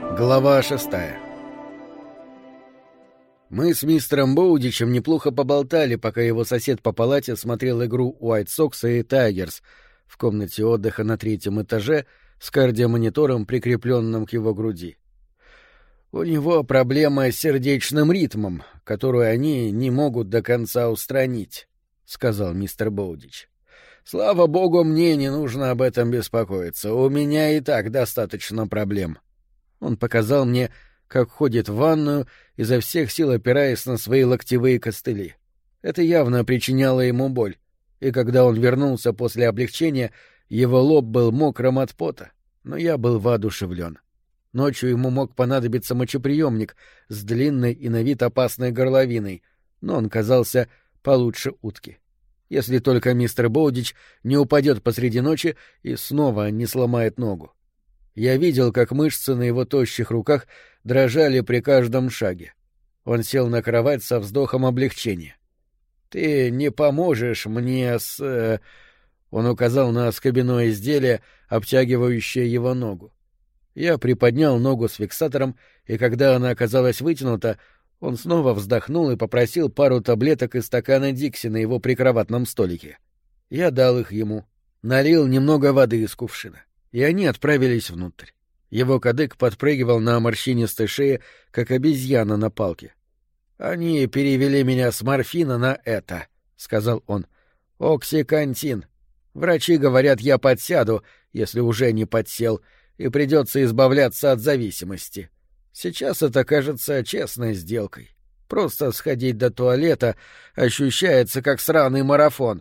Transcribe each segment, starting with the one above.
Глава 6. Мы с мистером Боудичем неплохо поболтали, пока его сосед по палате смотрел игру Уайт Сокса и Тайгерс в комнате отдыха на 3-м этаже с кардиомонитором, прикрепленным к его груди. У него проблема с сердечным ритмом, которую они не могут до конца устранить, — сказал мистер Боудич. Слава богу, мне не нужно об этом беспокоиться, у меня и так достаточно проблем. Он показал мне, как ходит в ванную, изо всех сил опираясь на свои локтевые костыли. Это явно причиняло ему боль, и когда он вернулся после облегчения, его лоб был мокрым от пота, но я был воодушевлен. Ночью ему мог понадобиться мочеприемник с длинной и на вид опасной горловиной, но он казался получше утки. Если только мистер Боудич не упадет посреди ночи и снова не сломает ногу. Я видел, как мышцы на его тощих руках дрожали при каждом шаге. Он сел на кровать со вздохом облегчения. — Ты не поможешь мне с... Он указал на скобяное изделие, обтягивающее его ногу. Я приподнял ногу с фиксатором, и когда она оказалась вытянута, он снова вздохнул и попросил пару таблеток из стакана Дикси на его прикроватном столике. Я дал их ему, налил немного воды из кувшина, и они отправились внутрь. Его кадык подпрыгивал на морщинистой шее, как обезьяна на палке. — Они перевели меня с морфина на это, — сказал он. — Оксикантин. Врачи говорят, я подсяду, если уже не подсел, и придется избавляться от зависимости. Сейчас это кажется честной сделкой. Просто сходить до туалета ощущается как сраный марафон.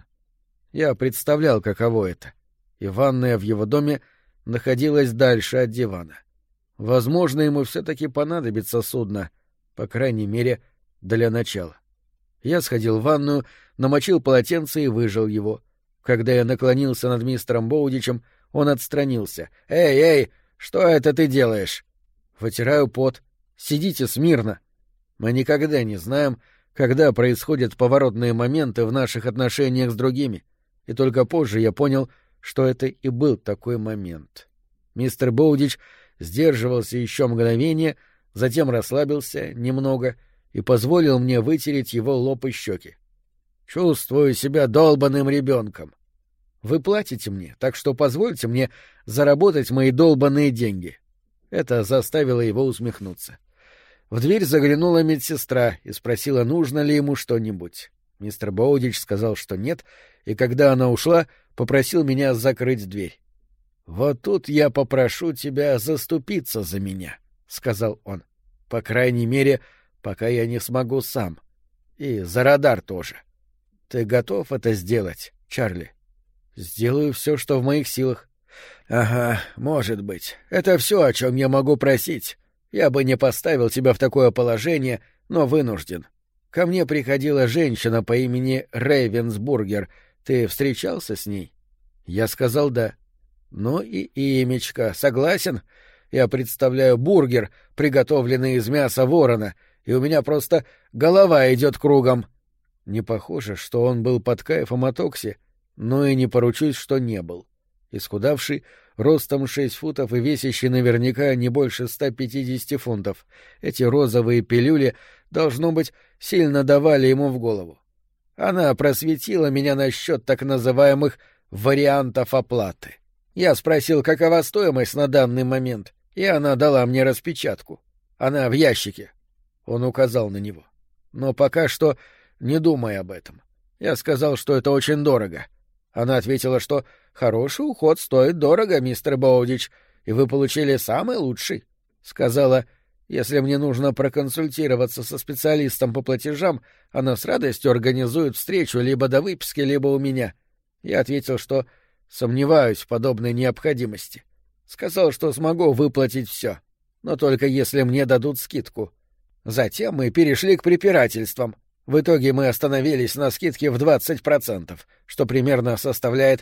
Я представлял, каково это. И ванная в его доме находилась дальше от дивана. Возможно, ему все-таки понадобится судно, по крайней мере, для начала. Я сходил в ванную, намочил полотенце и выжал его. Когда я наклонился над мистером Боудичем, он отстранился. «Эй, эй, что это ты делаешь?» «Вытираю пот. Сидите смирно». Мы никогда не знаем, когда происходят поворотные моменты в наших отношениях с другими, и только позже я понял, что это и был такой момент. Мистер Боудич сдерживался еще мгновение, затем расслабился немного и позволил мне вытереть его лоб и щеки. «Чувствую себя долбаным ребенком. Вы платите мне, так что позвольте мне заработать мои долбаные деньги». Это заставило его усмехнуться. В дверь заглянула медсестра и спросила, нужно ли ему что-нибудь. Мистер Боудич сказал, что нет, и когда она ушла, попросил меня закрыть дверь. — Вот тут я попрошу тебя заступиться за меня, — сказал он. — По крайней мере, пока я не смогу сам. И за радар тоже. Ты готов это сделать, Чарли? — Сделаю все, что в моих силах. — Ага, может быть. Это все, о чем я могу просить. Я бы не поставил тебя в такое положение, но вынужден. Ко мне приходила женщина по имени Рейвенсбургер. Ты встречался с ней? Я сказал «да». Ну и имечко, согласен? Я представляю бургер, приготовленный из мяса ворона, и у меня просто голова идет кругом. Не похоже, что он был под кайфом от Окси, но и не поручусь, что не был. Исхудавший, ростом 6 футов и весящий наверняка не больше 150 фунтов. Эти розовые пилюли, должно быть, сильно давали ему в голову. Она просветила меня насчет так называемых вариантов оплаты. Я спросил, какова стоимость на данный момент, и она дала мне распечатку. Она в ящике. Он указал на него. Но пока что не думай об этом. Я сказал, что это очень дорого. Она ответила, что хороший уход стоит дорого, мистер Боудич, и вы получили самый лучший. Сказала, если мне нужно проконсультироваться со специалистом по платежам, она с радостью организует встречу либо до выписки, либо у меня. Я ответил, что сомневаюсь в подобной необходимости. Сказал, что смогу выплатить все, но только если мне дадут скидку. Затем мы перешли к препирательствам. В итоге мы остановились на скидке в 20%, что примерно составляет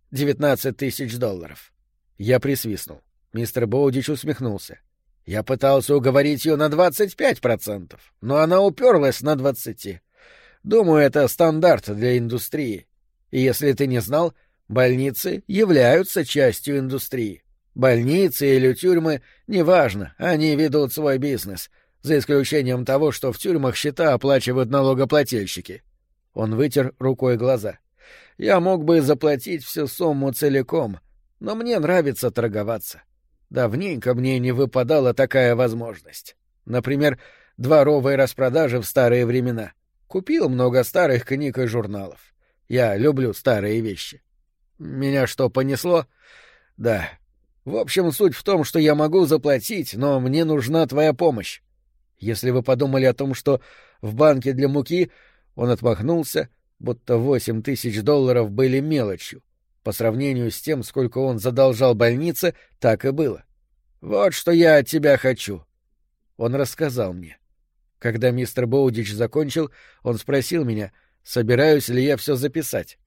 $19 000. Я присвистнул. Мистер Боудич усмехнулся. Я пытался уговорить ее на 25%, но она уперлась на 20%. Думаю, это стандарт для индустрии. И если ты не знал, больницы являются частью индустрии. Больницы или тюрьмы — неважно, они ведут свой бизнес, за исключением того, что в тюрьмах счета оплачивают налогоплательщики. Он вытер рукой глаза. Я мог бы заплатить всю сумму целиком, но мне нравится торговаться. Давненько мне не выпадала такая возможность. Например, дворовые распродажи в старые времена. Купил много старых книг и журналов. Я люблю старые вещи. Меня что, понесло? Да. В общем, суть в том, что я могу заплатить, но мне нужна твоя помощь. Если вы подумали о том, что в банке для муки... Он отмахнулся, будто $8000 были мелочью. По сравнению с тем, сколько он задолжал больнице, так и было. Вот что я от тебя хочу. Он рассказал мне. Когда мистер Боудич закончил, он спросил меня, собираюсь ли я все записать.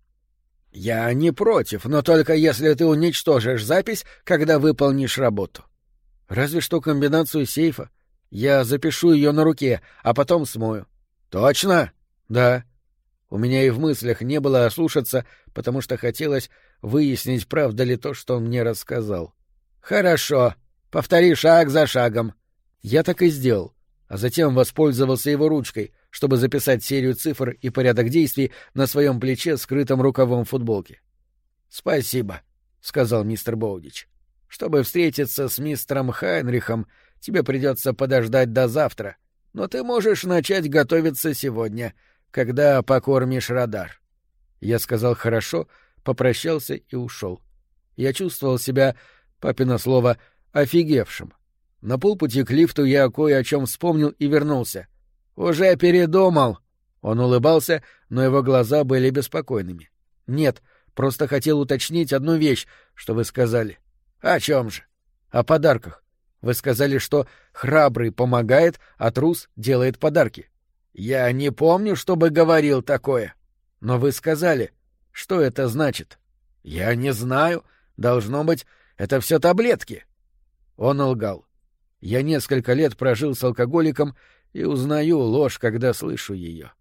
«Я не против, но только если ты уничтожишь запись, когда выполнишь работу». «Разве что комбинацию сейфа. Я запишу ее на руке, а потом смою». «Точно?» «Да». У меня и в мыслях не было ослушаться, потому что хотелось выяснить, правда ли то, что он мне рассказал. «Хорошо. Повтори шаг за шагом». Я так и сделал, а затем воспользовался его ручкой, чтобы записать серию цифр и порядок действий на своем плече, скрытом рукавом футболки. «Спасибо», — сказал мистер Боудич. «Чтобы встретиться с мистером Хайнрихом, тебе придется подождать до завтра, но ты можешь начать готовиться сегодня, когда покормишь радар». Я сказал «хорошо», попрощался и ушел. Я чувствовал себя, папино слово, офигевшим. На полпути к лифту я кое о чем вспомнил и вернулся. «Уже передумал!» Он улыбался, но его глаза были беспокойными. «Нет, просто хотел уточнить одну вещь, что вы сказали». «О чем же?» «О подарках. Вы сказали, что храбрый помогает, а трус делает подарки». «Я не помню, чтобы говорил такое». «Но вы сказали. Что это значит?» «Я не знаю. Должно быть, это все таблетки». Он лгал. Я несколько лет прожил с алкоголиком и узнаю ложь, когда слышу ее.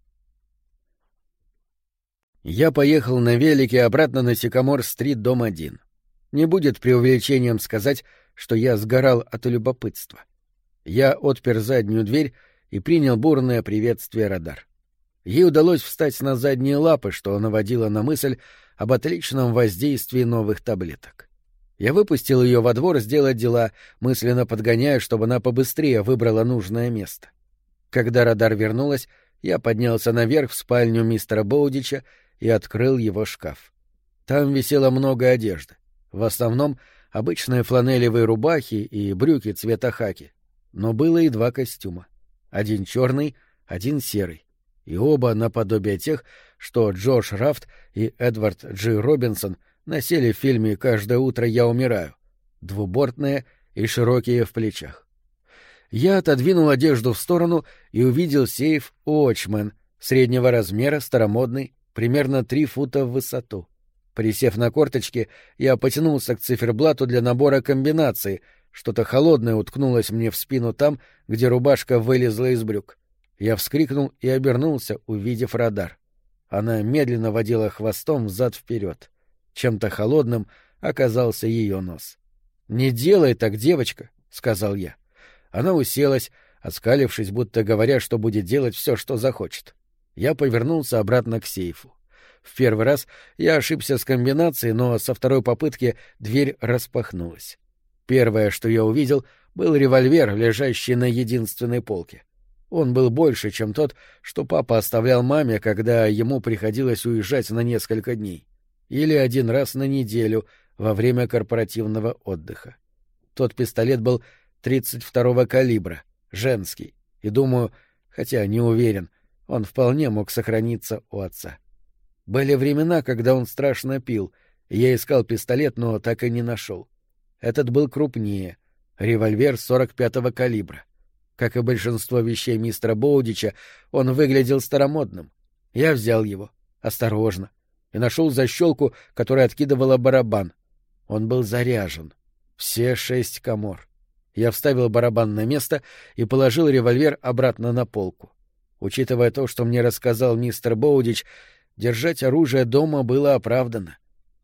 Я поехал на велике обратно на Сикамор-стрит, дом 1. Не будет преувеличением сказать, что я сгорал от любопытства. Я отпер заднюю дверь и принял бурное приветствие радар. Ей удалось встать на задние лапы, что наводило на мысль об отличном воздействии новых таблеток. Я выпустил ее во двор сделать дела, мысленно подгоняя, чтобы она побыстрее выбрала нужное место. Когда радар вернулась, я поднялся наверх в спальню мистера Боудича и открыл его шкаф. Там висело много одежды, в основном обычные фланелевые рубахи и брюки цвета хаки, но было и 2 костюма. Один черный, один серый, и оба наподобие тех, что Джош Рафт и Эдвард Джи Робинсон носили в фильме «Каждое утро я умираю», двубортные и широкие в плечах. Я отодвинул одежду в сторону и увидел сейф Уотчмен, среднего размера, старомодный, примерно 3 фута в высоту. Присев на корточки, я потянулся к циферблату для набора комбинаций. Что-то холодное уткнулось мне в спину там, где рубашка вылезла из брюк. Я вскрикнул и обернулся, увидев радар. Она медленно водила хвостом взад-вперед. Чем-то холодным оказался ее нос. «Не делай так, девочка», — сказал я. Она уселась, оскалившись, будто говоря, что будет делать все, что захочет. Я повернулся обратно к сейфу. В первый раз я ошибся с комбинацией, но со второй попытки дверь распахнулась. Первое, что я увидел, был револьвер, лежащий на единственной полке. Он был больше, чем тот, что папа оставлял маме, когда ему приходилось уезжать на несколько дней. Или один раз на неделю во время корпоративного отдыха. Тот пистолет был 32-го калибра, женский, и, думаю, хотя не уверен, он вполне мог сохраниться у отца. Были времена, когда он страшно пил, и я искал пистолет, но так и не нашел. Этот был крупнее, револьвер 45-го калибра. Как и большинство вещей мистера Боудича, он выглядел старомодным. Я взял его, осторожно, и нашел защелку, которая откидывала барабан. Он был заряжен. Все 6 комор. Я вставил барабан на место и положил револьвер обратно на полку. Учитывая то, что мне рассказал мистер Боудич, держать оружие дома было оправдано.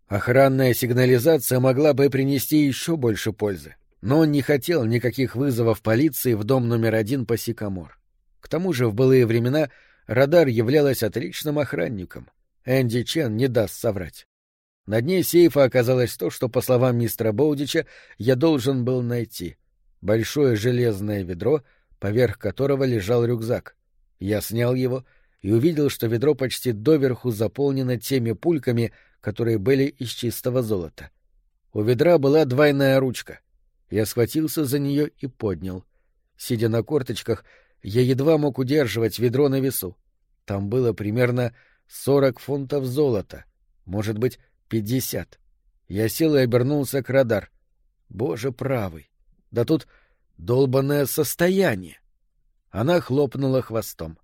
Охранная сигнализация могла бы принести еще больше пользы, но он не хотел никаких вызовов полиции в дом номер 1 по Сикамор. К тому же в былые времена радар являлась отличным охранником. Энди Чен не даст соврать. На дне сейфа оказалось то, что, по словам мистера Боудича, я должен был найти. Большое железное ведро, поверх которого лежал рюкзак. Я снял его и увидел, что ведро почти доверху заполнено теми пульками, которые были из чистого золота. У ведра была двойная ручка. Я схватился за нее и поднял. Сидя на корточках, я едва мог удерживать ведро на весу. Там было примерно 40 фунтов золота, может быть, 50. Я сел и обернулся к радар. Боже правый! Да тут долбанное состояние! Она хлопнула хвостом.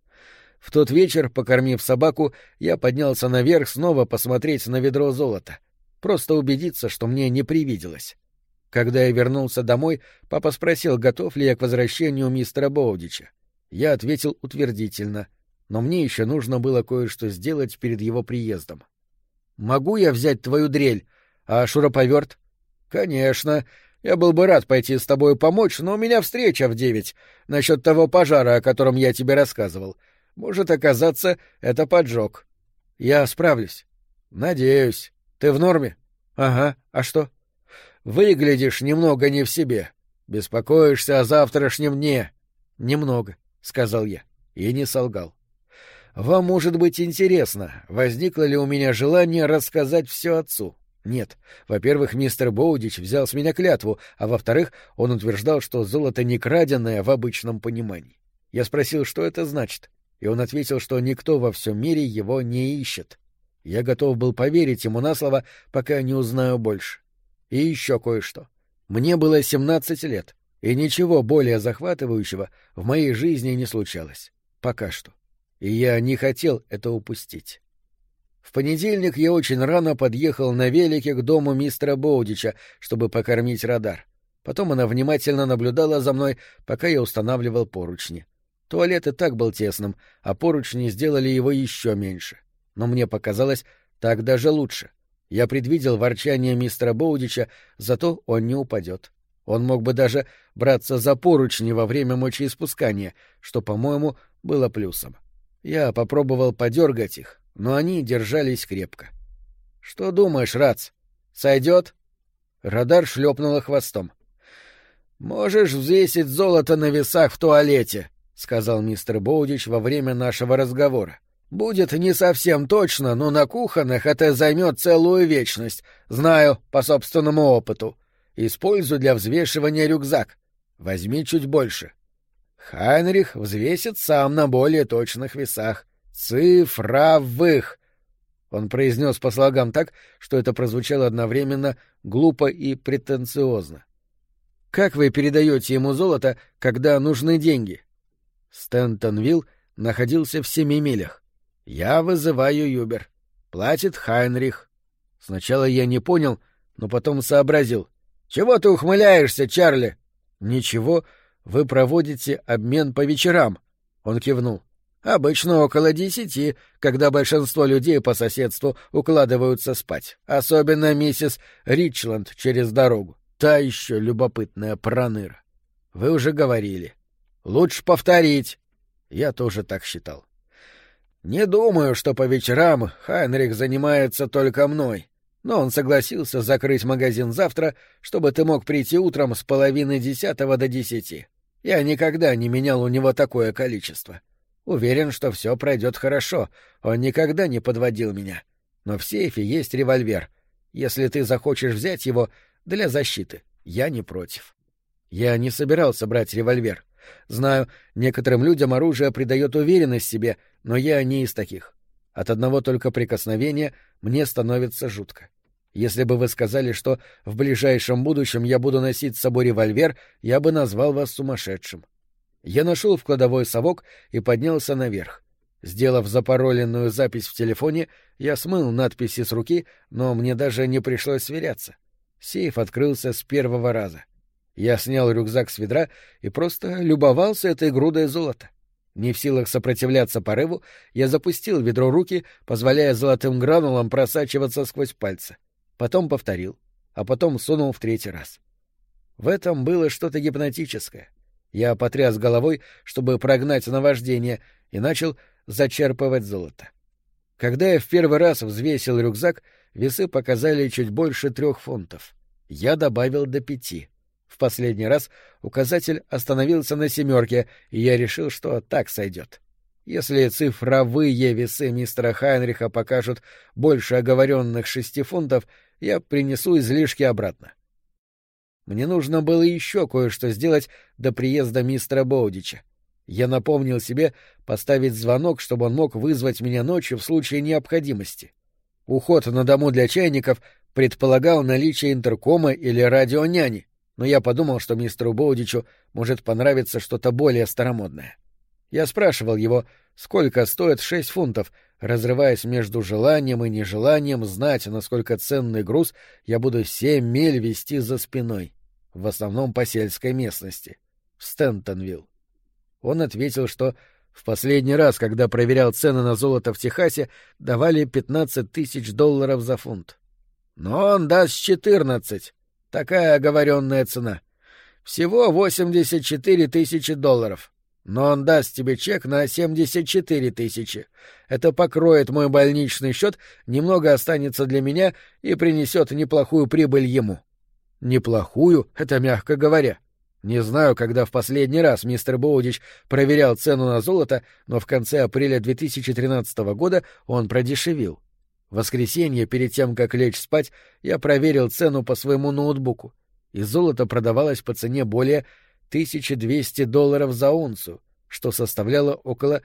В тот вечер, покормив собаку, я поднялся наверх снова посмотреть на ведро золота. Просто убедиться, что мне не привиделось. Когда я вернулся домой, папа спросил, готов ли я к возвращению мистера Боудича. Я ответил утвердительно, но мне еще нужно было кое-что сделать перед его приездом. «Могу я взять твою дрель? А шуруповерт?» «Конечно. Я был бы рад пойти с тобой помочь, но у меня встреча в 9 насчет того пожара, о котором я тебе рассказывал. Может оказаться, это поджог». «Я справлюсь». «Надеюсь. Ты в норме?» «Ага. А что?» «Выглядишь немного не в себе. Беспокоишься о завтрашнем дне». «Немного», — сказал я, и не солгал. «Вам может быть интересно, возникло ли у меня желание рассказать все отцу? Нет. Во-первых, мистер Боудич взял с меня клятву, а во-вторых, он утверждал, что золото не краденое в обычном понимании. Я спросил, что это значит, и он ответил, что никто во всем мире его не ищет. Я готов был поверить ему на слово, пока не узнаю больше. И еще кое-что. Мне было 17 лет, и ничего более захватывающего в моей жизни не случалось. Пока что. И я не хотел это упустить. В понедельник я очень рано подъехал на велике к дому мистера Боудича, чтобы покормить радар. Потом она внимательно наблюдала за мной, пока я устанавливал поручни. Туалет и так был тесным, а поручни сделали его еще меньше. Но мне показалось, так даже лучше. Я предвидел ворчание мистера Боудича, зато он не упадет. Он мог бы даже браться за поручни во время мочеиспускания, что, по-моему, было плюсом. Я попробовал подергать их, но они держались крепко. — Что думаешь, Рац? Сойдет? Радар шлепнула хвостом. — Можешь взвесить золото на весах в туалете, — сказал мистер Боудич во время нашего разговора. — Будет не совсем точно, но на кухонных это займет целую вечность. Знаю по собственному опыту. Используй для взвешивания рюкзак. Возьми чуть больше. Хайнрих взвесит сам на более точных весах. Цифровых. Он произнес по слогам так, что это прозвучало одновременно глупо и претенциозно. Как вы передаете ему золото, когда нужны деньги? Стентонвилл находился в 7 милях. Я вызываю Юбер. Платит Хайнрих. Сначала я не понял, но потом сообразил. Чего ты ухмыляешься, Чарли? Ничего. Вы проводите обмен по вечерам. Он кивнул. Обычно около 10, когда большинство людей по соседству укладываются спать. Особенно миссис Ричленд через дорогу. Та еще любопытная проныра. Вы уже говорили. Лучше повторить. Я тоже так считал. Не думаю, что по вечерам Хайнрих занимается только мной. Но он согласился закрыть магазин завтра, чтобы ты мог прийти утром с 9:30 до 10. Я никогда не менял у него такое количество. Уверен, что все пройдет хорошо. Он никогда не подводил меня. Но в сейфе есть револьвер. Если ты захочешь взять его для защиты, я не против. Я не собирался брать револьвер. Знаю, некоторым людям оружие придает уверенность в себе, но я не из таких. От одного только прикосновения мне становится жутко. Если бы вы сказали, что в ближайшем будущем я буду носить с собой револьвер, я бы назвал вас сумасшедшим. Я нашел в кладовой совок и поднялся наверх. Сделав запароленную запись в телефоне, я смыл надписи с руки, но мне даже не пришлось сверяться. Сейф открылся с первого раза. Я снял рюкзак с ведра и просто любовался этой грудой золота. Не в силах сопротивляться порыву, я запустил в ведро руки, позволяя золотым гранулам просачиваться сквозь пальцы. Потом повторил, а потом сунул в третий раз. В этом было что-то гипнотическое. Я потряс головой, чтобы прогнать наваждение, и начал зачерпывать золото. Когда я в первый раз взвесил рюкзак, весы показали чуть больше 3 фунтов. Я добавил до 5. В последний раз указатель остановился на 7, и я решил, что так сойдет. Если цифровые весы мистера Хайнриха покажут больше оговоренных 6 фунтов, я принесу излишки обратно. Мне нужно было еще кое-что сделать до приезда мистера Боудича. Я напомнил себе поставить звонок, чтобы он мог вызвать меня ночью в случае необходимости. Уход на дому для чайников предполагал наличие интеркома или радионяни, но я подумал, что мистеру Боудичу может понравиться что-то более старомодное. Я спрашивал его, сколько стоит 6 фунтов, разрываясь между желанием и нежеланием знать, насколько ценный груз я буду 7 миль везти за спиной, в основном по сельской местности, в Стентонвилл. Он ответил, что в последний раз, когда проверял цены на золото в Техасе, давали $15 000 за фунт. Но он даст 14. Такая оговоренная цена. Всего $84 000. Но он даст тебе чек на 74 000. Это покроет мой больничный счет, немного останется для меня и принесет неплохую прибыль ему. Неплохую — это мягко говоря. Не знаю, когда в последний раз мистер Боудич проверял цену на золото, но в конце апреля 2013 года он продешевил. В воскресенье, перед тем, как лечь спать, я проверил цену по своему ноутбуку, и золото продавалось по цене более $1200 за унцию, что составляло около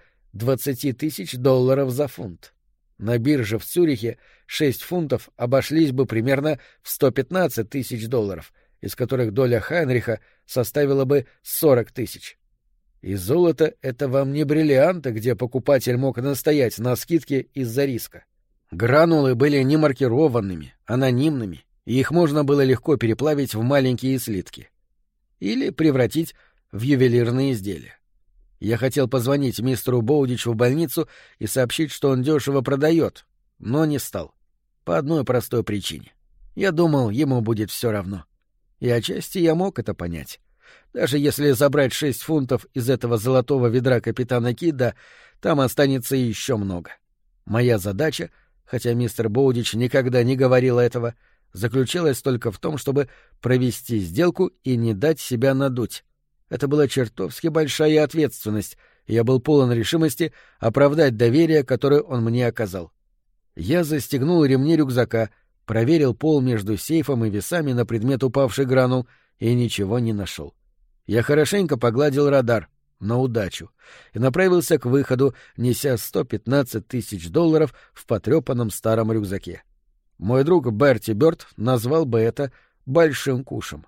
$20 000 за фунт. На бирже в Цюрихе 6 фунтов обошлись бы примерно в $115 000, из которых доля Хайнриха составила бы 40 000. И золото — это вам не бриллианты, где покупатель мог настоять на скидке из-за риска. Гранулы были не маркированными, анонимными, и их можно было легко переплавить в маленькие слитки. Или превратить в ювелирные изделия. Я хотел позвонить мистеру Боудичу в больницу и сообщить, что он дешево продает, но не стал. По одной простой причине. Я думал, ему будет все равно. И отчасти я мог это понять. Даже если забрать 6 фунтов из этого золотого ведра капитана Кидда, там останется еще много. Моя задача, хотя мистер Боудич никогда не говорил этого, заключалась только в том, чтобы провести сделку и не дать себя надуть. Это была чертовски большая ответственность, и я был полон решимости оправдать доверие, которое он мне оказал. Я застегнул ремни рюкзака, проверил пол между сейфом и весами на предмет упавших гранул и ничего не нашел. Я хорошенько погладил радар, на удачу, и направился к выходу, неся $115 000 в потрепанном старом рюкзаке. Мой друг Берти Бёрд назвал бы это «большим кушем».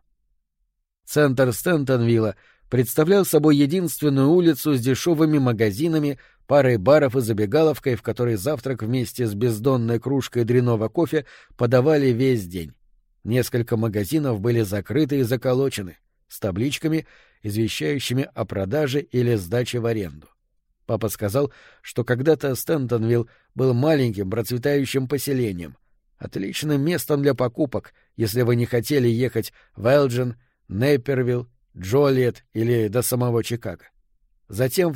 Центр Стентонвилла представлял собой единственную улицу с дешевыми магазинами, парой баров и забегаловкой, в которой завтрак вместе с бездонной кружкой дрянного кофе подавали весь день. Несколько магазинов были закрыты и заколочены, с табличками, извещающими о продаже или сдаче в аренду. Папа сказал, что когда-то Стентонвилл был маленьким процветающим поселением, отличным местом для покупок, если вы не хотели ехать в Элджин, Нейпервилл, Джолиет или до самого Чикаго. Затем в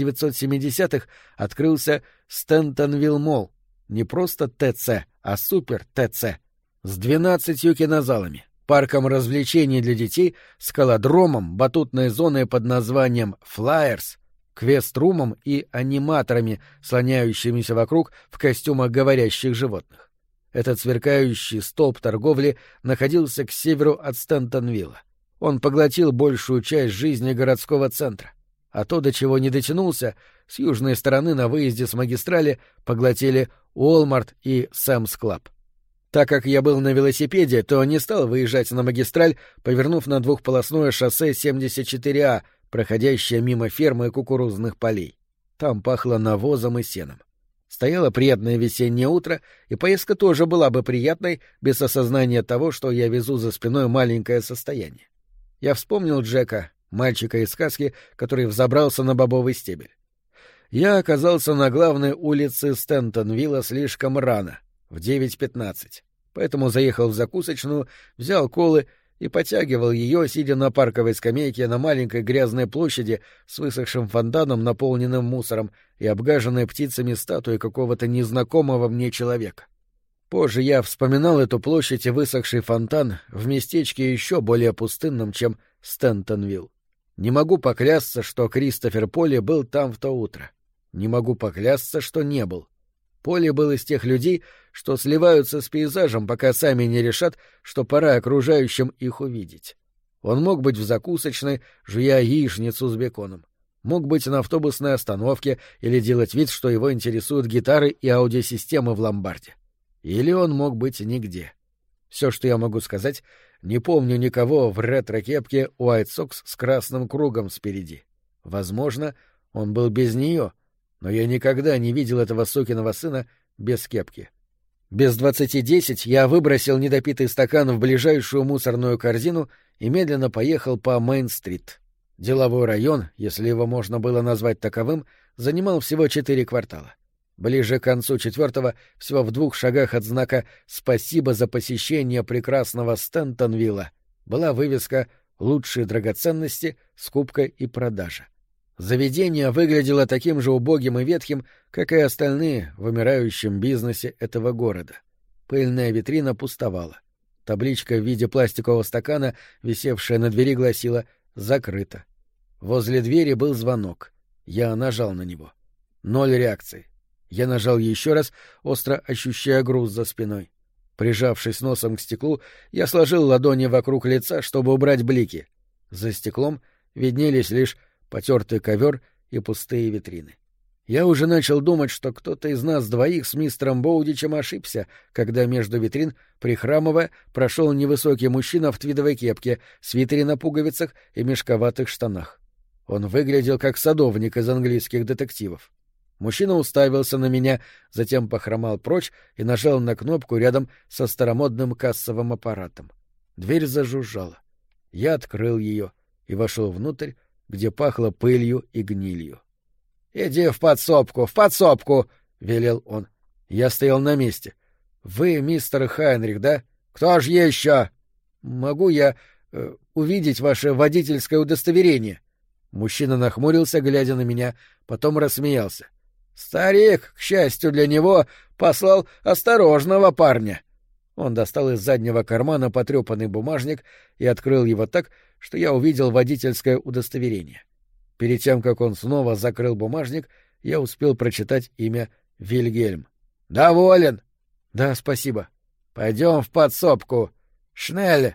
1970-х открылся Стентонвилл-молл, не просто ТЦ, а супер-ТЦ, с 12 кинозалами, парком развлечений для детей, скалодромом, батутной зоной под названием «Флайерс», квест-румом и аниматорами, слоняющимися вокруг в костюмах говорящих животных. Этот сверкающий столб торговли находился к северу от Стентонвилла. Он поглотил большую часть жизни городского центра, а то, до чего не дотянулся, с южной стороны на выезде с магистрали поглотили Уолмарт и Сэмс Клаб. Так как я был на велосипеде, то не стал выезжать на магистраль, повернув на двухполосное шоссе 74А, проходящее мимо фермы и кукурузных полей. Там пахло навозом и сеном. Стояло приятное весеннее утро, и поездка тоже была бы приятной без осознания того, что я везу за спиной маленькое состояние. Я вспомнил Джека, мальчика из сказки, который взобрался на бобовый стебель. Я оказался на главной улице Стентонвилла слишком рано, в 9:15, поэтому заехал в закусочную, взял колы и потягивал ее, сидя на парковой скамейке на маленькой грязной площади с высохшим фонтаном, наполненным мусором, и обгаженной птицами статуей какого-то незнакомого мне человека. Позже я вспоминал эту площадь и высохший фонтан в местечке еще более пустынном, чем Стентонвилл. Не могу поклясться, что Кристофер Полли был там в то утро. Не могу поклясться, что не был. Полли был из тех людей, что сливаются с пейзажем, пока сами не решат, что пора окружающим их увидеть. Он мог быть в закусочной, жуя яичницу с беконом. Мог быть на автобусной остановке или делать вид, что его интересуют гитары и аудиосистемы в ломбарде. Или он мог быть нигде. Все, что я могу сказать, не помню никого в ретро-кепке White Sox с красным кругом спереди. Возможно, он был без нее, но я никогда не видел этого сукиного сына без кепки. Без 20:10 я выбросил недопитый стакан в ближайшую мусорную корзину и медленно поехал по Мейн-стрит. Деловой район, если его можно было назвать таковым, занимал всего 4 квартала. Ближе к концу 4-го, всего в 2 шагах от знака «Спасибо за посещение прекрасного Стентонвилла», была вывеска «Лучшие драгоценности, скупка и продажа». Заведение выглядело таким же убогим и ветхим, как и остальные в вымирающем бизнесе этого города. Пыльная витрина пустовала. Табличка в виде пластикового стакана, висевшая на двери, гласила «Закрыто». Возле двери был звонок. Я нажал на него. 0 реакции. Я нажал еще раз, остро ощущая груз за спиной. Прижавшись носом к стеклу, я сложил ладони вокруг лица, чтобы убрать блики. За стеклом виднелись лишь потертый ковер и пустые витрины. Я уже начал думать, что кто-то из нас двоих с мистером Боудичем ошибся, когда между витрин, прихрамывая, прошел невысокий мужчина в твидовой кепке, свитере на пуговицах и мешковатых штанах. Он выглядел как садовник из английских детективов. Мужчина уставился на меня, затем похромал прочь и нажал на кнопку рядом со старомодным кассовым аппаратом. Дверь зажужжала. Я открыл ее и вошел внутрь, где пахло пылью и гнилью. — Иди в подсобку, в подсобку! — велел он. Я стоял на месте. — Вы мистер Хайнрих, да? — Кто ж еще? — Могу я увидеть ваше водительское удостоверение? Мужчина нахмурился, глядя на меня, потом рассмеялся. — Старик, к счастью для него, послал осторожного парня. Он достал из заднего кармана потрепанный бумажник и открыл его так, что я увидел водительское удостоверение. Перед тем, как он снова закрыл бумажник, я успел прочитать имя Вильгельм. — Доволен? — Да, спасибо. — Пойдем в подсобку. Шнель!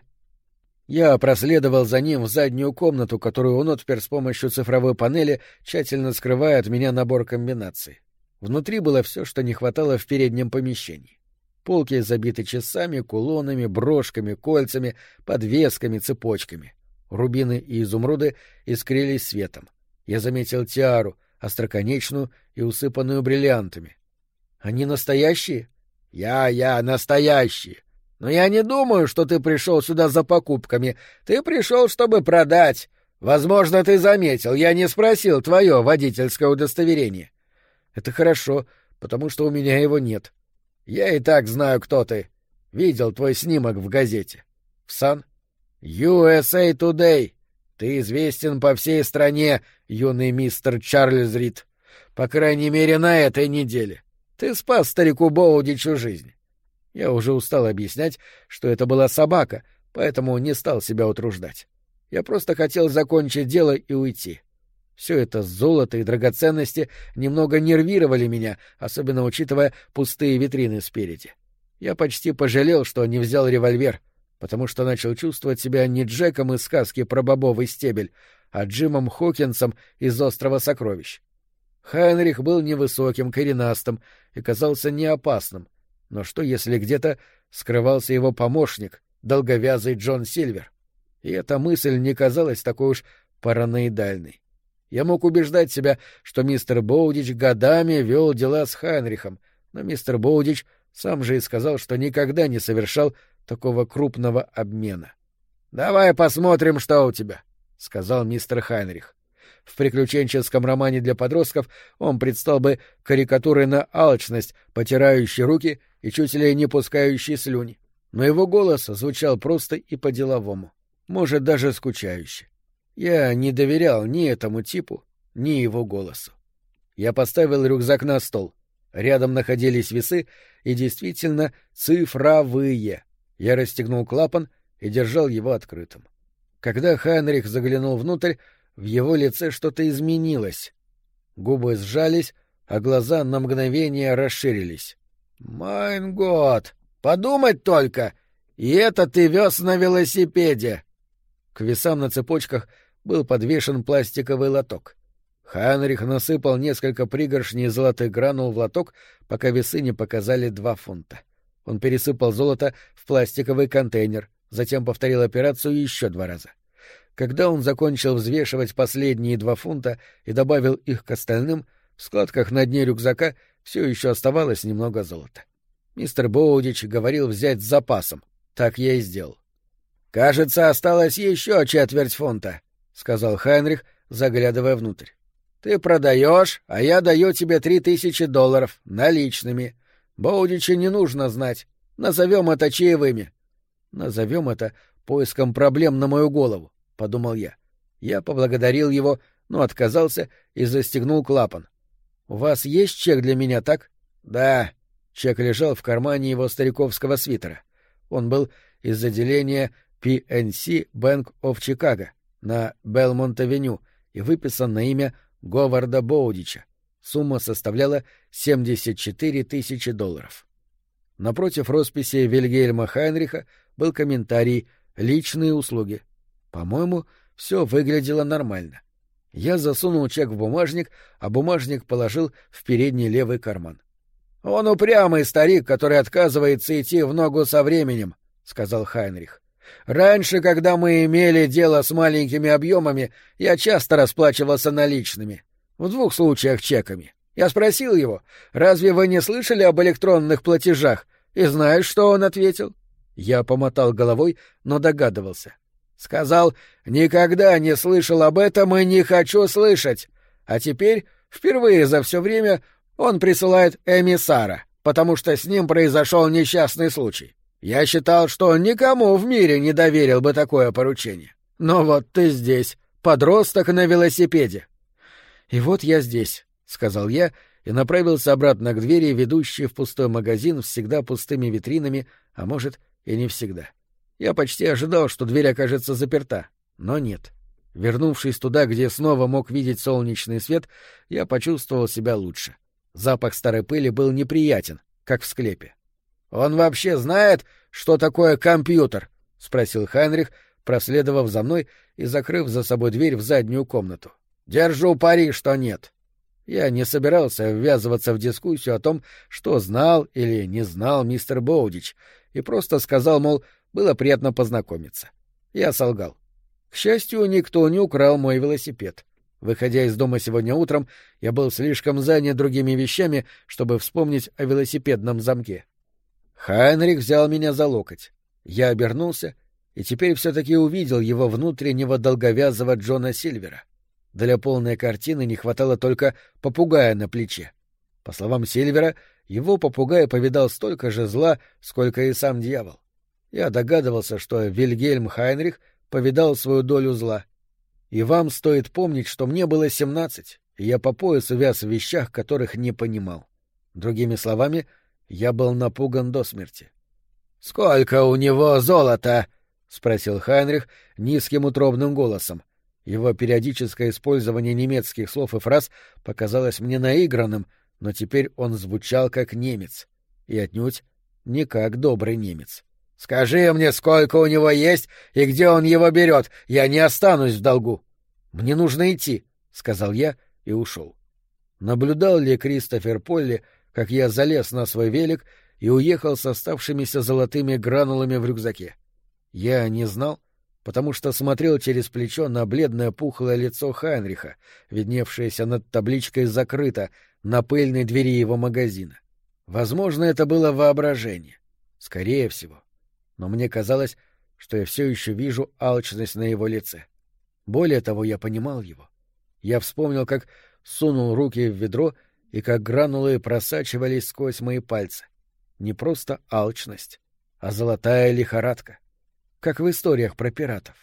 Я проследовал за ним в заднюю комнату, которую он отпер с помощью цифровой панели, тщательно скрывая от меня набор комбинаций. Внутри было все, что не хватало в переднем помещении. Полки забиты часами, кулонами, брошками, кольцами, подвесками, цепочками. Рубины и изумруды искрились светом. Я заметил тиару, остроконечную и усыпанную бриллиантами. — Они настоящие? — Я настоящие. Но я не думаю, что ты пришел сюда за покупками. Ты пришел, чтобы продать. Возможно, ты заметил, я не спросил твое водительское удостоверение. — Это хорошо, потому что у меня его нет. Я и так знаю, кто ты. Видел твой снимок в газете. В Сан? USA Today. Ты известен по всей стране, юный мистер Чарльз Рид. По крайней мере, на этой неделе. Ты спас старику Боудичу жизнь. Я уже устал объяснять, что это была собака, поэтому не стал себя утруждать. Я просто хотел закончить дело и уйти. Все это золото и драгоценности немного нервировали меня, особенно учитывая пустые витрины спереди. Я почти пожалел, что не взял револьвер, потому что начал чувствовать себя не Джеком из сказки про бобовый стебель, а Джимом Хокинсом из «Острова сокровищ». Хайнрих был невысоким, коренастым и казался неопасным, но что, если где-то скрывался его помощник, долговязый Джон Сильвер? И эта мысль не казалась такой уж параноидальной. Я мог убеждать себя, что мистер Боудич годами вел дела с Хайнрихом, но мистер Боудич сам же и сказал, что никогда не совершал такого крупного обмена. — Давай посмотрим, что у тебя, — сказал мистер Хайнрих. В приключенческом романе для подростков он предстал бы карикатурой на алчность, потирающий руки и чуть ли не пускающий слюни. Но его голос звучал просто и по-деловому, может, даже скучающе. Я не доверял ни этому типу, ни его голосу. Я поставил рюкзак на стол. Рядом находились весы, и действительно цифровые. Я расстегнул клапан и держал его открытым. Когда Хайнрих заглянул внутрь, в его лице что-то изменилось. Губы сжались, а глаза на мгновение расширились. «Майн год! Подумать только! И это ты вез на велосипеде!» К весам на цепочках был подвешен пластиковый лоток. Хайнрих насыпал несколько пригоршней золотых гранул в лоток, пока весы не показали 2 фунта. Он пересыпал золото в пластиковый контейнер, затем повторил операцию еще 2 раза. Когда он закончил взвешивать последние 2 фунта и добавил их к остальным, в складках на дне рюкзака все еще оставалось немного золота. Мистер Боудич говорил взять с запасом. Так я и сделал. «Кажется, осталось еще 1/4 фунта», — сказал Хайнрих, заглядывая внутрь. «Ты продаешь, а я даю тебе $3000 наличными. Боудича не нужно знать. Назовем это чаевыми». «Назовем это поиском проблем на мою голову», — подумал я. Я поблагодарил его, но отказался и застегнул клапан. «У вас есть чек для меня, так?» «Да». Чек лежал в кармане его стариковского свитера. Он был из отделения PNC Bank of Chicago на Белмонт-авеню и выписан на имя Говарда Боудича. Сумма составляла $74 000. Напротив росписи Вильгельма Хайнриха был комментарий «Личные услуги». По-моему, все выглядело нормально. Я засунул чек в бумажник, а бумажник положил в передний левый карман. «Он упрямый старик, который отказывается идти в ногу со временем», — сказал Хайнрих. «Раньше, когда мы имели дело с маленькими объемами, я часто расплачивался наличными. В 2 случаях чеками. Я спросил его, разве вы не слышали об электронных платежах? И знаешь, что он ответил?» Я помотал головой, но догадывался. Сказал, никогда не слышал об этом и не хочу слышать. А теперь, впервые за все время, он присылает эмиссара, потому что с ним произошел несчастный случай. Я считал, что никому в мире не доверил бы такое поручение. Но вот ты здесь, подросток на велосипеде. И вот я здесь, — сказал я и направился обратно к двери, ведущей в пустой магазин с всегда пустыми витринами, а может, и не всегда. Я почти ожидал, что дверь окажется заперта, но нет. Вернувшись туда, где снова мог видеть солнечный свет, я почувствовал себя лучше. Запах старой пыли был неприятен, как в склепе. «Он вообще знает, что такое компьютер?» — спросил Хайнрих, проследовав за мной и закрыв за собой дверь в заднюю комнату. «Держу пари, что нет». Я не собирался ввязываться в дискуссию о том, что знал или не знал мистер Боудич, и просто сказал, мол, было приятно познакомиться. Я солгал. К счастью, никто не украл мой велосипед. Выходя из дома сегодня утром, я был слишком занят другими вещами, чтобы вспомнить о велосипедном замке. Хайнрих взял меня за локоть. Я обернулся и теперь все-таки увидел его внутреннего долговязого Джона Сильвера. Для полной картины не хватало только попугая на плече. По словам Сильвера, его попугай повидал столько же зла, сколько и сам дьявол. Я догадывался, что Вильгельм Хайнрих повидал свою долю зла. И вам стоит помнить, что мне было 17, и я по пояс увяз в вещах, которых не понимал. Другими словами, я был напуган до смерти. — Сколько у него золота? — спросил Хайнрих низким утробным голосом. Его периодическое использование немецких слов и фраз показалось мне наигранным, но теперь он звучал как немец. И отнюдь не как добрый немец. — Скажи мне, сколько у него есть и где он его берет. Я не останусь в долгу. — Мне нужно идти, — сказал я и ушел. Наблюдал ли Кристофер Полли, как я залез на свой велик и уехал с оставшимися золотыми гранулами в рюкзаке? Я не знал, потому что смотрел через плечо на бледное пухлое лицо Хайнриха, видневшееся над табличкой «Закрыто» на пыльной двери его магазина. Возможно, это было воображение. Скорее всего. Но мне казалось, что я все еще вижу алчность на его лице. Более того, я понимал его. Я вспомнил, как сунул руки в ведро и как гранулы просачивались сквозь мои пальцы. Не просто алчность, а золотая лихорадка. Как в историях про пиратов.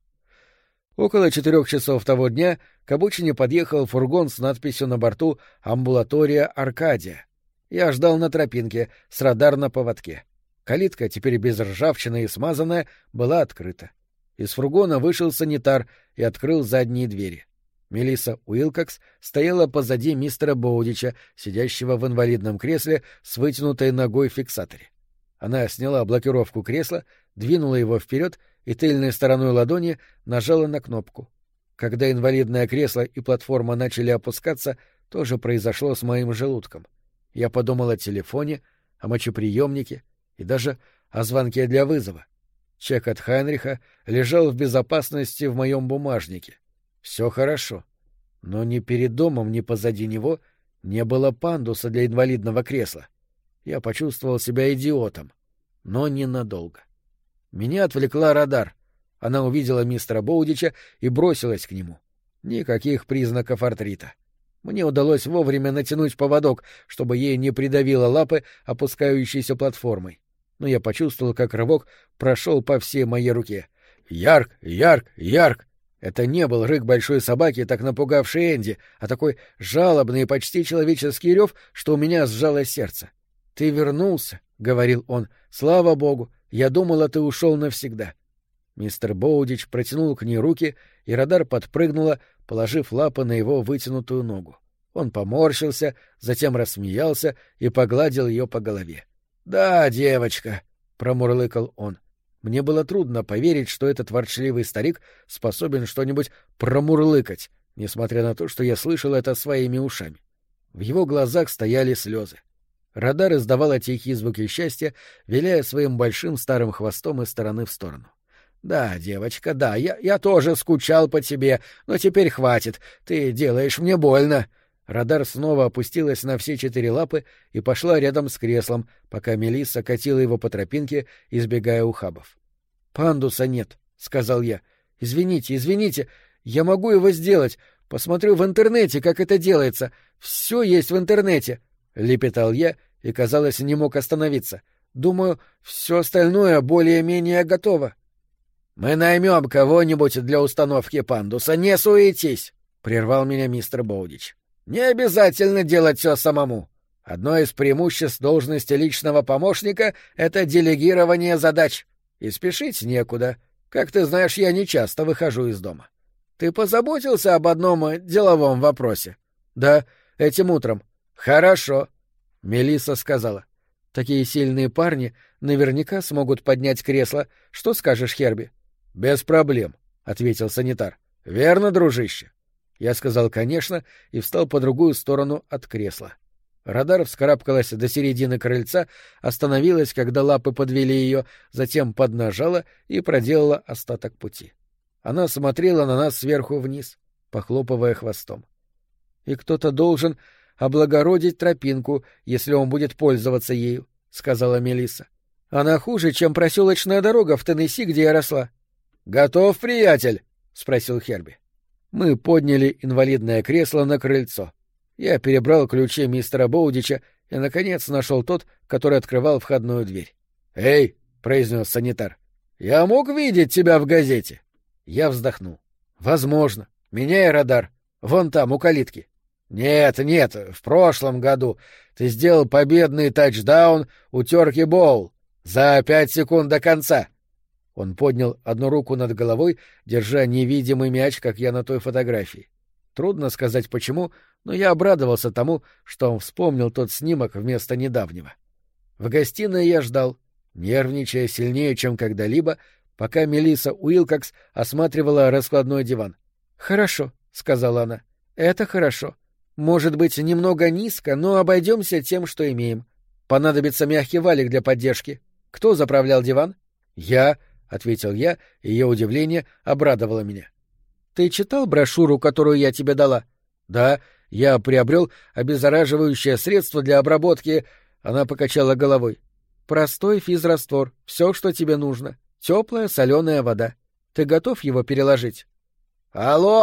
Около 4 часов того дня к обочине подъехал фургон с надписью на борту «Амбулатория Аркадия». Я ждал на тропинке, с радар на поводке. Калитка, теперь без ржавчины и смазанная, была открыта. Из фургона вышел санитар и открыл задние двери. Мелисса Уилкокс стояла позади мистера Боудича, сидящего в инвалидном кресле с вытянутой ногой в фиксаторе. Она сняла блокировку кресла, двинула его вперед и тыльной стороной ладони нажала на кнопку. Когда инвалидное кресло и платформа начали опускаться, то же произошло с моим желудком. Я подумал о телефоне, о мочеприемнике и даже о звонке для вызова. Чек от Хайнриха лежал в безопасности в моем бумажнике. Все хорошо. Но ни перед домом, ни позади него не было пандуса для инвалидного кресла. Я почувствовал себя идиотом, но ненадолго. Меня отвлекла радар. Она увидела мистера Боудича и бросилась к нему. Никаких признаков артрита. Мне удалось вовремя натянуть поводок, чтобы ей не придавило лапы опускающейся платформой. Но я почувствовал, как рывок прошел по всей моей руке. Ярк, ярк, ярк! Это не был рык большой собаки, так напугавший Энди, а такой жалобный и почти человеческий рев, что у меня сжалось сердце. «Ты вернулся», — говорил он. «Слава богу! Я думала, ты ушел навсегда». Мистер Боудич протянул к ней руки, и радар подпрыгнула, положив лапы на его вытянутую ногу. Он поморщился, затем рассмеялся и погладил ее по голове. «Да, девочка», — промурлыкал он. Мне было трудно поверить, что этот ворчливый старик способен что-нибудь промурлыкать, несмотря на то, что я слышал это своими ушами. В его глазах стояли слезы. Радар издавала тихие звуки счастья, виляя своим большим старым хвостом из стороны в сторону. «Да, девочка, да, я тоже скучал по тебе, но теперь хватит, ты делаешь мне больно». Радар снова опустилась на все 4 лапы и пошла рядом с креслом, пока Мелисса катила его по тропинке, избегая ухабов. «Пандуса нет», — сказал я. «Извините, извините, я могу его сделать. Посмотрю в интернете, как это делается. Все есть в интернете», — лепетал я и, казалось, не мог остановиться. «Думаю, все остальное более-менее готово». «Мы наймем кого-нибудь для установки пандуса, не суетись», — прервал меня мистер Боудич. «Не обязательно делать все самому. Одно из преимуществ должности личного помощника — это делегирование задач. И спешить некуда. Как ты знаешь, я не часто выхожу из дома. Ты позаботился об одном деловом вопросе?» «Да, этим утром». «Хорошо», — Мелисса сказала. «Такие сильные парни наверняка смогут поднять кресло. Что скажешь, Херби?» «Без проблем», — ответил санитар. «Верно, дружище?» Я сказал «конечно» и встал по другую сторону от кресла. Радар вскарабкалась до середины крыльца, остановилась, когда лапы подвели ее, затем поднажала и проделала остаток пути. Она смотрела на нас сверху вниз, похлопывая хвостом. «И кто-то должен облагородить тропинку, если он будет пользоваться ею», — сказала Мелисса. «Она хуже, чем проселочная дорога в Теннесси, где я росла». «Готов, приятель?» — спросил Херби. Мы подняли инвалидное кресло на крыльцо. Я перебрал ключи мистера Боудича и, наконец, нашел тот, который открывал входную дверь. «Эй!» — произнес санитар. «Я мог видеть тебя в газете?» Я вздохнул. «Возможно. Меняй радар. Вон там, у калитки». «Нет, нет, в прошлом году ты сделал победный тачдаун у Тёрки Боул за 5 секунд до конца». Он поднял одну руку над головой, держа невидимый мяч, как я на той фотографии. Трудно сказать почему, но я обрадовался тому, что он вспомнил тот снимок вместо недавнего. В гостиной я ждал, нервничая сильнее, чем когда-либо, пока Мелисса Уилкокс осматривала раскладной диван. «Хорошо», — сказала она, — «это хорошо. Может быть, немного низко, но обойдемся тем, что имеем. Понадобится мягкий валик для поддержки. Кто заправлял диван?» «Я», — ответил я, и ее удивление обрадовало меня. «Ты читал брошюру, которую я тебе дала?» «Да, я приобрел обеззараживающее средство для обработки...» Она покачала головой. «Простой физраствор, все, что тебе нужно. Теплая соленая вода. Ты готов его переложить?» «Алло!» —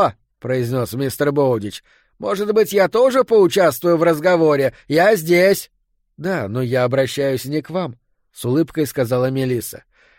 произнес мистер Боудич. «Может быть, я тоже поучаствую в разговоре? Я здесь!» «Да, но я обращаюсь не к вам», — с улыбкой сказала Мелисса.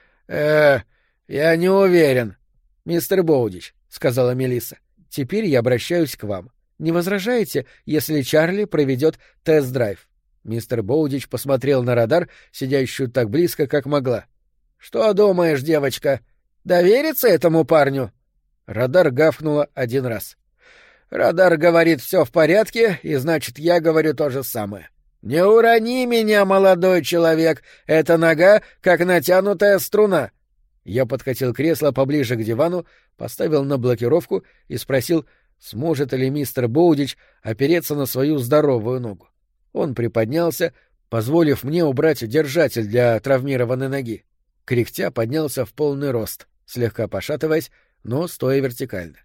Я не уверен». «Мистер Боудич», — сказала Мелисса, — «теперь я обращаюсь к вам. Не возражаете, если Чарли проведет тест-драйв?» Мистер Боудич посмотрел на радар, сидящую так близко, как могла. «Что думаешь, девочка? Довериться этому парню?» Радар гавкнула один раз. «Радар говорит, все в порядке, и значит, я говорю то же самое. Не урони меня, молодой человек, эта нога как натянутая струна». Я подкатил кресло поближе к дивану, поставил на блокировку и спросил, сможет ли мистер Боудич опереться на свою здоровую ногу. Он приподнялся, позволив мне убрать держатель для травмированной ноги. Кряхтя поднялся в полный рост, слегка пошатываясь, но стоя вертикально.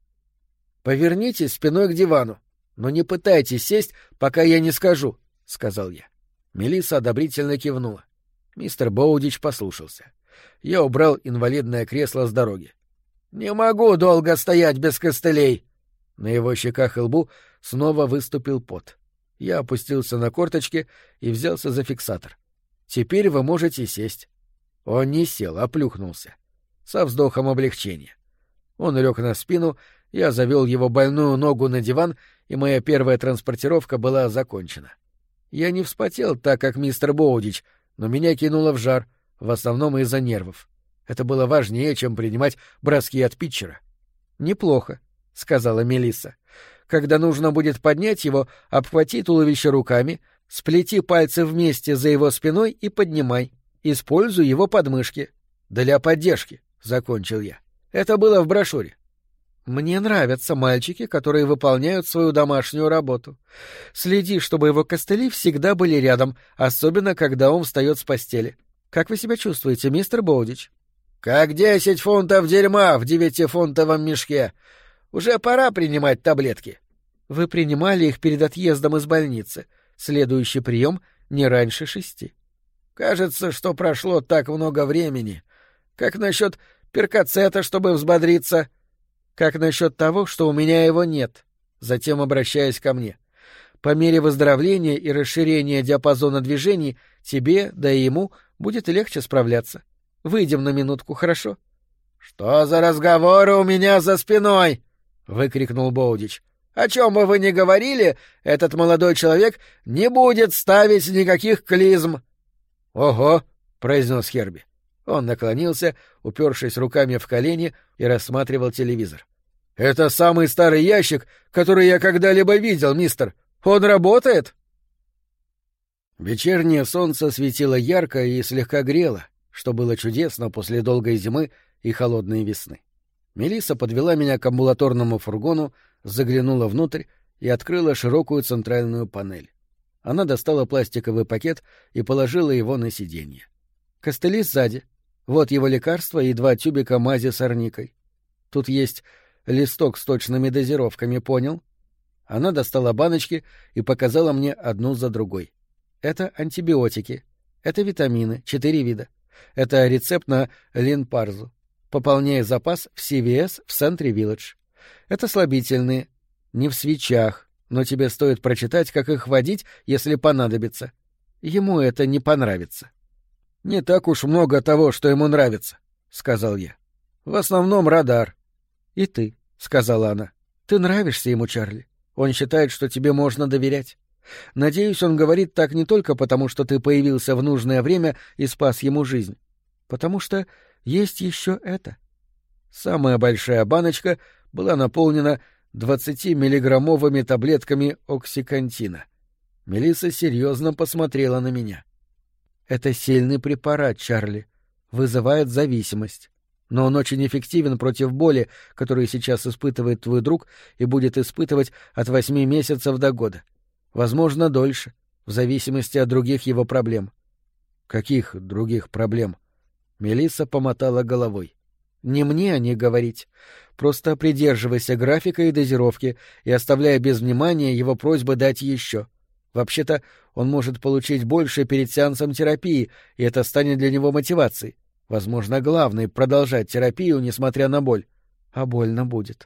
«Повернитесь спиной к дивану, но не пытайтесь сесть, пока я не скажу», — сказал я. Мелисса одобрительно кивнула. Мистер Боудич послушался. Я убрал инвалидное кресло с дороги. «Не могу долго стоять без костылей!» На его щеках и лбу снова выступил пот. Я опустился на корточки и взялся за фиксатор. «Теперь вы можете сесть». Он не сел, а плюхнулся. Со вздохом облегчения. Он лег на спину, я завел его больную ногу на диван, и моя первая транспортировка была закончена. Я не вспотел так, как мистер Боудич, но меня кинуло в жар, в основном из-за нервов. Это было важнее, чем принимать броски от питчера. «Неплохо», — сказала Мелисса. «Когда нужно будет поднять его, обхвати туловище руками, сплети пальцы вместе за его спиной и поднимай. Используй его подмышки. Для поддержки», — закончил я. Это было в брошюре. «Мне нравятся мальчики, которые выполняют свою домашнюю работу. Следи, чтобы его костыли всегда были рядом, особенно когда он встает с постели. Как вы себя чувствуете, мистер Боудич?» «Как 10 фунтов дерьма в 9-фунтовом мешке. Уже пора принимать таблетки». «Вы принимали их перед отъездом из больницы. Следующий прием не раньше 6. «Кажется, что прошло так много времени. Как насчет перкацета, чтобы взбодриться?» «Как насчет того, что у меня его нет?» Затем обращаясь ко мне. «По мере выздоровления и расширения диапазона движений тебе, да и ему, будет легче справляться. Выйдем на минутку, хорошо?» «Что за разговоры у меня за спиной?» — выкрикнул Боудич. «О чем бы вы ни говорили, этот молодой человек не будет ставить никаких клизм». «Ого!» — произнес Херби. Он наклонился, упершись руками в колени, и рассматривал телевизор. «Это самый старый ящик, который я когда-либо видел, мистер. Он работает?» Вечернее солнце светило ярко и слегка грело, что было чудесно после долгой зимы и холодной весны. Мелисса подвела меня к амбулаторному фургону, заглянула внутрь и открыла широкую центральную панель. Она достала пластиковый пакет и положила его на сиденье. «Костыли сзади. Вот его лекарства и 2 тюбика мази с арникой. Тут есть листок с точными дозировками, понял?» Она достала баночки и показала мне одну за другой. Это антибиотики. Это витамины, 4 вида. Это рецепт на линпарзу. Пополняй запас в CVS в Сентри-Виллидж. Это слабительные. Не в свечах, но тебе стоит прочитать, как их вводить, если понадобится. Ему это не понравится. — Не так уж много того, что ему нравится, — сказал я. — В основном радар. — И ты, — сказала она. — Ты нравишься ему, Чарли. Он считает, что тебе можно доверять. Надеюсь, он говорит так не только потому, что ты появился в нужное время и спас ему жизнь. Потому что есть еще это. Самая большая баночка была наполнена 20-миллиграммовыми таблетками оксикантина. Мелисса серьезно посмотрела на меня. Это сильный препарат, Чарли. Вызывает зависимость. Но он очень эффективен против боли, которую сейчас испытывает твой друг и будет испытывать от 8 месяцев до года. Возможно, дольше, в зависимости от других его проблем. Каких других проблем? Мелисса помотала головой. Не мне о них говорить. Просто придерживайся графика и дозировки и оставляя без внимания его просьбы дать еще. Вообще-то он может получить больше перед сеансом терапии, и это станет для него мотивацией. Возможно, главной — продолжать терапию, несмотря на боль. А больно будет.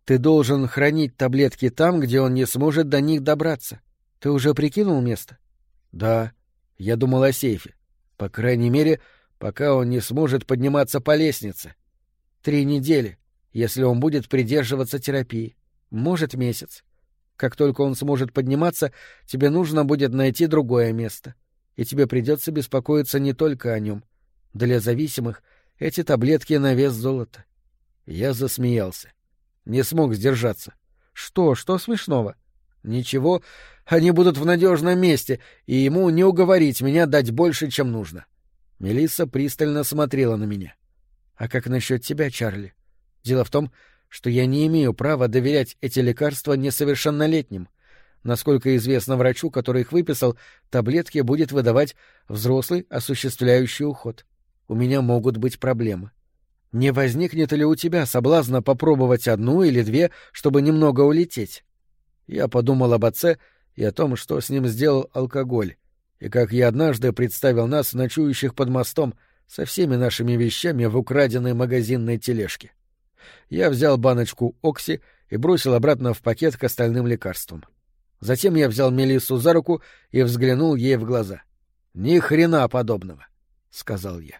Ты должен хранить таблетки там, где он не сможет до них добраться. Ты уже прикинул место? Да. Я думал о сейфе. По крайней мере, пока он не сможет подниматься по лестнице. 3 недели, если он будет придерживаться терапии. Может, месяц. Как только он сможет подниматься, тебе нужно будет найти другое место. И тебе придется беспокоиться не только о нем. Для зависимых эти таблетки на вес золота. Я засмеялся. Не смог сдержаться. Что смешного? Ничего, они будут в надежном месте, и ему не уговорить меня дать больше, чем нужно. Мелисса пристально смотрела на меня. А как насчет тебя, Чарли? Дело в том, что я не имею права доверять эти лекарства несовершеннолетним. Насколько известно врачу, который их выписал, таблетки будет выдавать взрослый, осуществляющий уход. У меня могут быть проблемы. Не возникнет ли у тебя соблазна попробовать 1 или 2, чтобы немного улететь? Я подумал об отце и о том, что с ним сделал алкоголь, и как я однажды представил нас, ночующих под мостом, со всеми нашими вещами в украденной магазинной тележке. Я взял баночку окси и бросил обратно в пакет к остальным лекарствам. Затем я взял Мелиссу за руку и взглянул ей в глаза. «Ни хрена подобного», — сказал я.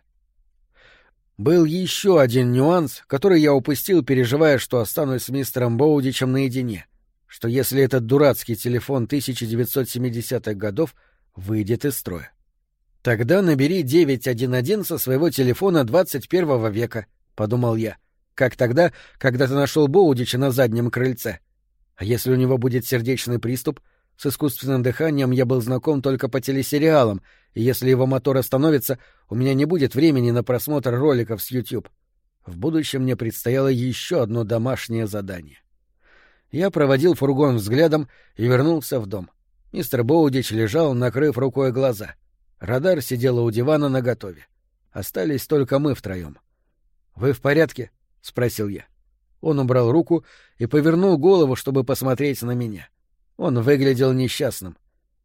Был еще один нюанс, который я упустил, переживая, что останусь с мистером Боудичем наедине, что если этот дурацкий телефон 1970-х годов выйдет из строя. «Тогда набери 911 со своего телефона 21 века», — подумал я, «как тогда, когда ты нашел Боудича на заднем крыльце. А если у него будет сердечный приступ? С искусственным дыханием я был знаком только по телесериалам, и если его мотор остановится, у меня не будет времени на просмотр роликов с YouTube. В будущем мне предстояло еще одно домашнее задание. Я проводил фургон взглядом и вернулся в дом. Мистер Боудич лежал, накрыв рукой глаза. Радар сидела у дивана наготове. Остались только мы втроем. «Вы в порядке?» — спросил я. Он убрал руку и повернул голову, чтобы посмотреть на меня. Он выглядел несчастным.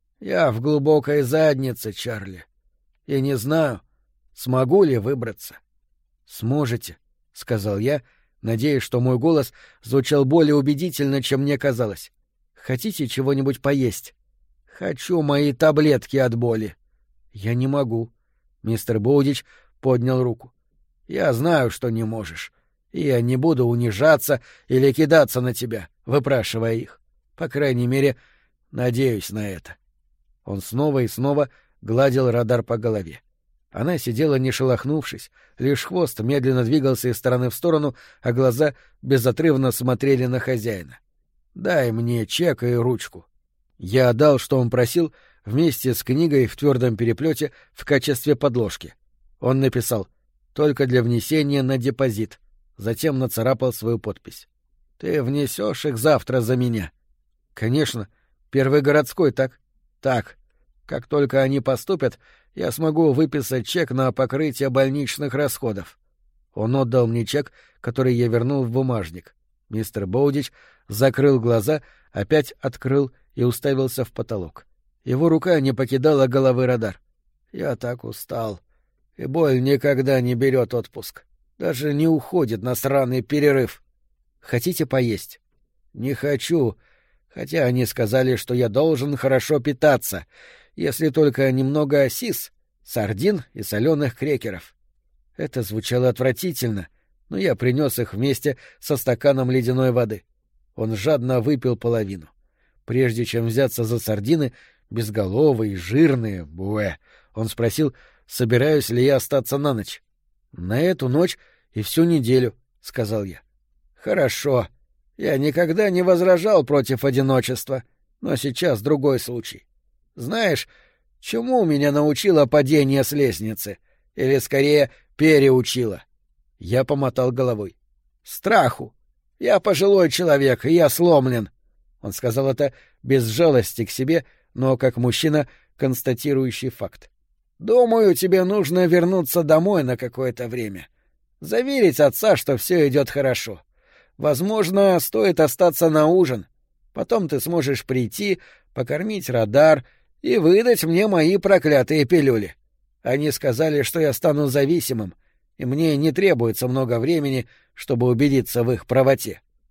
«Я в глубокой заднице, Чарли. Я не знаю, смогу ли выбраться». «Сможете», — сказал я, надеясь, что мой голос звучал более убедительно, чем мне казалось. «Хотите чего-нибудь поесть?» «Хочу мои таблетки от боли». «Я не могу». Мистер Боудич поднял руку. «Я знаю, что не можешь. И я не буду унижаться или кидаться на тебя, выпрашивая их. По крайней мере, надеюсь на это». Он снова и снова гладил Радар по голове. Она сидела не шелохнувшись, лишь хвост медленно двигался из стороны в сторону, а глаза безотрывно смотрели на хозяина. «Дай мне чек и ручку». Я дал, что он просил, вместе с книгой в твердом переплете в качестве подложки. Он написал «Только для внесения на депозит», затем нацарапал свою подпись. «Ты внесешь их завтра за меня?» «Конечно. Первый городской, так?» «Так. Как только они поступят, я смогу выписать чек на покрытие больничных расходов». Он отдал мне чек, который я вернул в бумажник. Мистер Боудич закрыл глаза, опять открыл и уставился в потолок. Его рука не покидала головы Радар. «Я так устал. И боль никогда не берет отпуск. Даже не уходит на сраный перерыв. Хотите поесть?» «Не хочу. Хотя они сказали, что я должен хорошо питаться, если только немного сис, сардин и соленых крекеров». Это звучало отвратительно, но я принес их вместе со стаканом ледяной воды. Он жадно выпил половину. Прежде чем взяться за сардины, безголовые, жирные, он спросил, собираюсь ли я остаться на ночь. «На эту ночь и всю неделю», — сказал я. «Хорошо. Я никогда не возражал против одиночества, но сейчас другой случай. Знаешь, чему меня научило падение с лестницы? Или, скорее, переучило?» Я помотал головой. «Страху. Я пожилой человек, и я сломлен». Он сказал это без жалости к себе, но как мужчина, констатирующий факт. «Думаю, тебе нужно вернуться домой на какое-то время. Заверить отца, что все идет хорошо. Возможно, стоит остаться на ужин. Потом ты сможешь прийти, покормить Радар и выдать мне мои проклятые пилюли. Они сказали, что я стану зависимым, и мне не требуется много времени, чтобы убедиться в их правоте».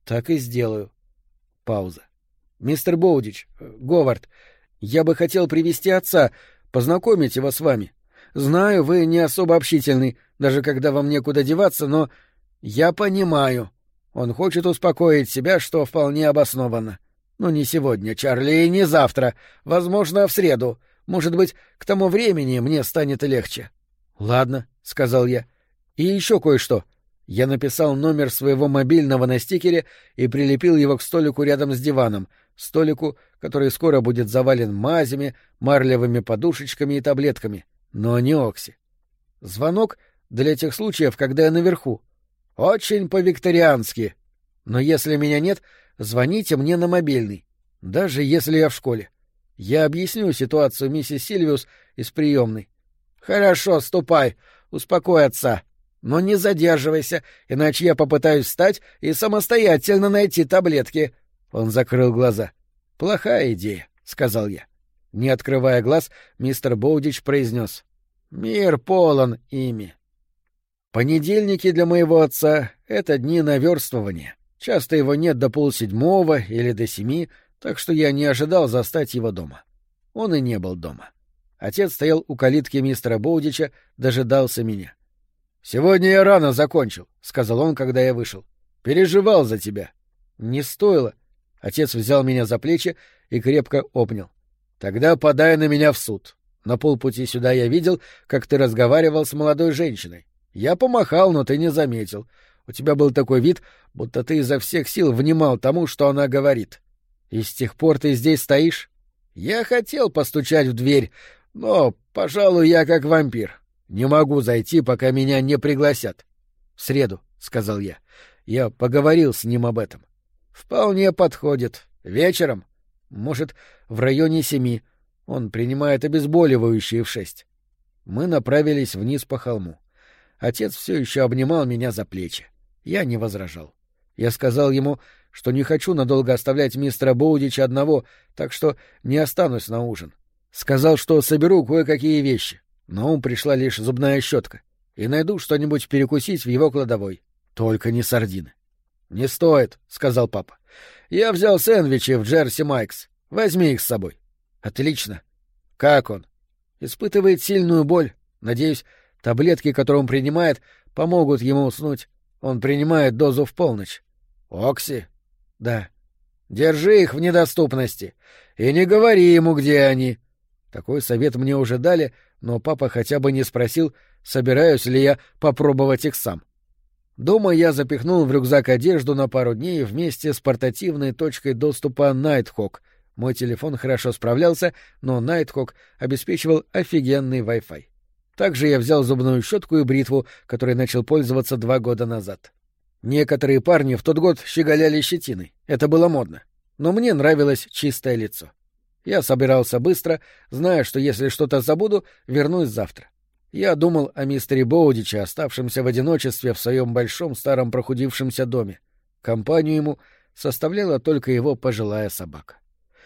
Так и сделаю. Пауза. Мистер Боудич, Говард, я бы хотел привести отца, познакомить его с вами. Знаю, вы не особо общительный, даже когда вам некуда деваться, но я понимаю. Он хочет успокоить себя, что вполне обоснованно. Но не сегодня, Чарли, и не завтра. Возможно, в среду. Может быть, к тому времени мне станет легче. — Ладно, — сказал я. — И еще кое-что. Я написал номер своего мобильного на стикере и прилепил его к столику рядом с диваном, столику, который скоро будет завален мазями, марлевыми подушечками и таблетками. Но не Окси. Звонок для тех случаев, когда я наверху. Очень по-викториански. Но если меня нет, звоните мне на мобильный. Даже если я в школе. Я объясню ситуацию миссис Сильвиус из приемной. Хорошо, ступай, успокой отца. Но не задерживайся, иначе я попытаюсь встать и самостоятельно найти таблетки. Он закрыл глаза. Плохая идея, сказал я. Не открывая глаз, мистер Боудич произнес: «Мир полон ими». Понедельники для моего отца — это дни наверстывания. Часто его нет до 6:30 или до 7, так что я не ожидал застать его дома. Он и не был дома. Отец стоял у калитки мистера Боудича, дожидался меня. «Сегодня я рано закончил», — сказал он, когда я вышел. «Переживал за тебя». «Не стоило». Отец взял меня за плечи и крепко обнял. «Тогда подай на меня в суд. На полпути сюда я видел, как ты разговаривал с молодой женщиной. Я помахал, но ты не заметил. У тебя был такой вид, будто ты изо всех сил внимал тому, что она говорит. И с тех пор ты здесь стоишь? Я хотел постучать в дверь, но, пожалуй, я как вампир. Не могу зайти, пока меня не пригласят». — В среду, — сказал я. Я поговорил с ним об этом. — Вполне подходит. Вечером? Может, в районе 7. Он принимает обезболивающие в 6. Мы направились вниз по холму. Отец все еще обнимал меня за плечи. Я не возражал. Я сказал ему, что не хочу надолго оставлять мистера Боудича одного, так что не останусь на ужин. Сказал, что соберу кое-какие вещи. На ум пришла лишь зубная щетка. И найду что-нибудь перекусить в его кладовой. Только не сардины. — Не стоит, — сказал папа. — Я взял сэндвичи в Джерси Майкс. Возьми их с собой. — Отлично. — Как он? — Испытывает сильную боль. Надеюсь, таблетки, которые он принимает, помогут ему уснуть. Он принимает дозу в полночь. — Окси? — Да. — Держи их в недоступности. И не говори ему, где они. Такой совет мне уже дали, но папа хотя бы не спросил, собираюсь ли я попробовать их сам. Дома я запихнул в рюкзак одежду на пару дней вместе с портативной точкой доступа Nighthawk. Мой телефон хорошо справлялся, но Nighthawk обеспечивал офигенный Wi-Fi. Также я взял зубную щетку и бритву, которой начал пользоваться 2 года назад. Некоторые парни в тот год щеголяли щетиной. Это было модно. Но мне нравилось чистое лицо. Я собирался быстро, зная, что если что-то забуду, вернусь завтра. Я думал о мистере Боудиче, оставшемся в одиночестве в своем большом старом прохудившемся доме. Компанию ему составляла только его пожилая собака.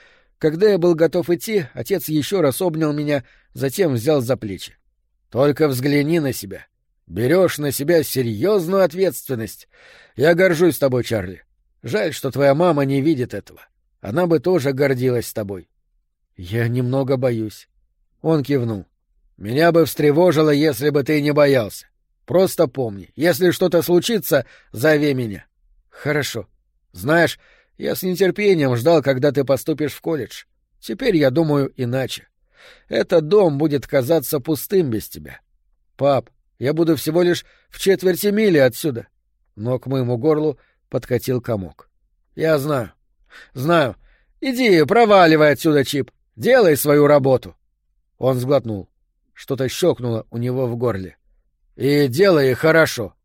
Когда я был готов идти, отец еще раз обнял меня, затем взял за плечи. — Только взгляни на себя. Берешь на себя серьезную ответственность. Я горжусь тобой, Чарли. Жаль, что твоя мама не видит этого. Она бы тоже гордилась тобой. — Я немного боюсь. Он кивнул. — Меня бы встревожило, если бы ты не боялся. Просто помни, если что-то случится, зови меня. — Хорошо. Знаешь, я с нетерпением ждал, когда ты поступишь в колледж. Теперь я думаю иначе. Этот дом будет казаться пустым без тебя. Пап, я буду всего лишь в 1/4 мили отсюда. Но к моему горлу подкатил комок. — Я знаю. — Знаю. Иди, проваливай отсюда, Чип. Делай свою работу. Он сглотнул. Что-то щелкнуло у него в горле. — И делай хорошо.